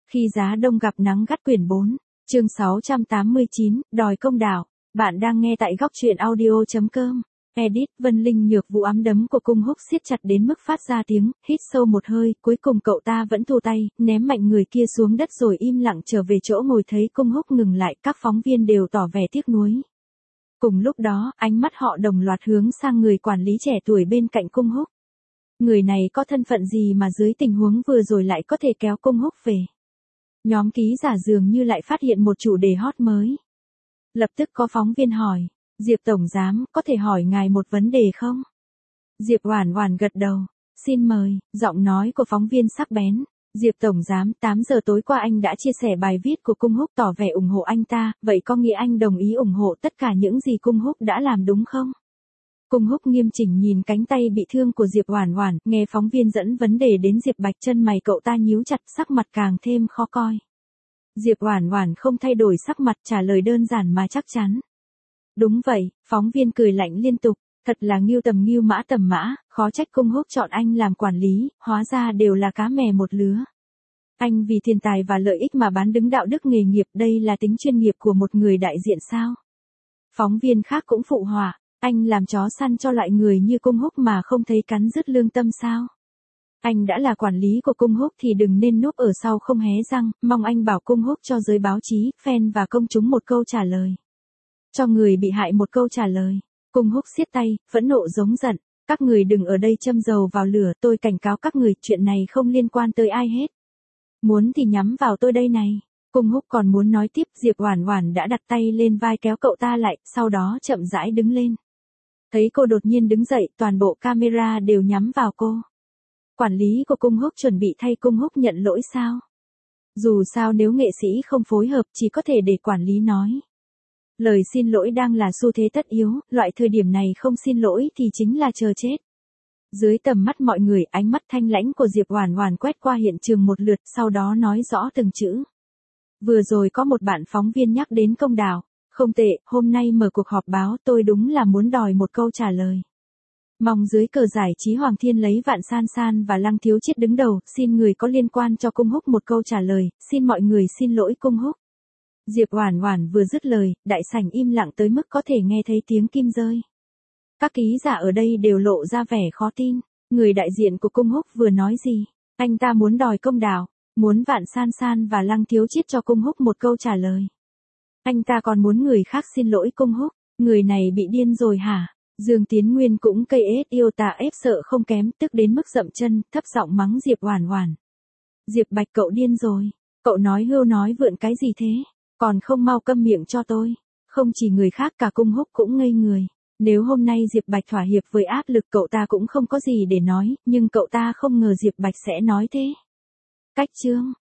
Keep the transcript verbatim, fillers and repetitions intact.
Khi giá đông gặp nắng gắt quyển bốn, chương sáu trăm tám mươi chín, đòi công đạo. Bạn đang nghe tại góc truyện audio.com. Edit, Vân Linh Nhược Vũ ấm đấm của Cung Húc siết chặt đến mức phát ra tiếng, hít sâu một hơi, cuối cùng cậu ta vẫn thu tay, ném mạnh người kia xuống đất rồi im lặng trở về chỗ ngồi. Thấy Cung Húc ngừng lại, các phóng viên đều tỏ vẻ tiếc nuối. Cùng lúc đó, ánh mắt họ đồng loạt hướng sang người quản lý trẻ tuổi bên cạnh Cung Húc. Người này có thân phận gì mà dưới tình huống vừa rồi lại có thể kéo Cung Húc về? Nhóm ký giả dường như lại phát hiện một chủ đề hot mới. Lập tức có phóng viên hỏi, Diệp Tổng Giám, có thể hỏi ngài một vấn đề không? Diệp Oản Oản gật đầu, xin mời, giọng nói của phóng viên sắc bén. Diệp Tổng Giám, tám giờ tối qua anh đã chia sẻ bài viết của Cung Húc tỏ vẻ ủng hộ anh ta, vậy có nghĩa anh đồng ý ủng hộ tất cả những gì Cung Húc đã làm đúng không? Cung Húc nghiêm chỉnh nhìn cánh tay bị thương của Diệp Oản Oản, nghe phóng viên dẫn vấn đề đến Diệp Bạch, chân mày cậu ta nhíu chặt, sắc mặt càng thêm khó coi. Diệp Oản Oản không thay đổi sắc mặt, trả lời đơn giản mà chắc chắn. Đúng vậy, phóng viên cười lạnh liên tục, thật là ngưu tầm ngưu mã tầm mã, khó trách Cung Húc chọn anh làm quản lý, hóa ra đều là cá mè một lứa. Anh vì tiền tài và lợi ích mà bán đứng đạo đức nghề nghiệp, đây là tính chuyên nghiệp của một người đại diện sao? Phóng viên khác cũng phụ họa. Anh làm chó săn cho loại người như Cung Húc mà không thấy cắn rứt lương tâm sao? Anh đã là quản lý của Cung Húc thì đừng nên núp ở sau không hé răng, mong anh bảo Cung Húc cho giới báo chí, fan và công chúng một câu trả lời. Cho người bị hại một câu trả lời. Cung Húc siết tay, phẫn nộ giống giận, các người đừng ở đây châm dầu vào lửa, tôi cảnh cáo các người, chuyện này không liên quan tới ai hết. Muốn thì nhắm vào tôi đây này. Cung Húc còn muốn nói tiếp, Diệp Oản Oản đã đặt tay lên vai kéo cậu ta lại, sau đó chậm rãi đứng lên. Thấy cô đột nhiên đứng dậy, toàn bộ camera đều nhắm vào cô. Quản lý của Cung Húc chuẩn bị thay Cung Húc nhận lỗi sao? Dù sao nếu nghệ sĩ không phối hợp chỉ có thể để quản lý nói. Lời xin lỗi đang là xu thế tất yếu, loại thời điểm này không xin lỗi thì chính là chờ chết. Dưới tầm mắt mọi người, ánh mắt thanh lãnh của Diệp Oản Oản quét qua hiện trường một lượt, sau đó nói rõ từng chữ. Vừa rồi có một bạn phóng viên nhắc đến công đạo. Không tệ, hôm nay mở cuộc họp báo tôi đúng là muốn đòi một câu trả lời. Mong dưới cờ giải trí Hoàng Thiên lấy Vạn San San và Lăng Thiếu Chiết đứng đầu, xin người có liên quan cho Cung Húc một câu trả lời, xin mọi người xin lỗi Cung Húc. Diệp Oản Oản vừa dứt lời, đại sảnh im lặng tới mức có thể nghe thấy tiếng kim rơi. Các ký giả ở đây đều lộ ra vẻ khó tin, người đại diện của Cung Húc vừa nói gì? Anh ta muốn đòi công đạo, muốn Vạn San San và Lăng Thiếu Chiết cho Cung Húc một câu trả lời. Anh ta còn muốn người khác xin lỗi Cung Húc, người này bị điên rồi hả? Dương Tiến Nguyên cũng cây ết yêu tà ép sợ không kém, tức đến mức dậm chân, thấp giọng mắng Diệp Oản Oản. Diệp Bạch, cậu điên rồi, cậu nói hưu nói vượn cái gì thế, còn không mau câm miệng cho tôi. Không chỉ người khác, cả Cung Húc cũng ngây người. Nếu hôm nay Diệp Bạch thỏa hiệp với áp lực cậu ta cũng không có gì để nói, nhưng cậu ta không ngờ Diệp Bạch sẽ nói thế. Cách chương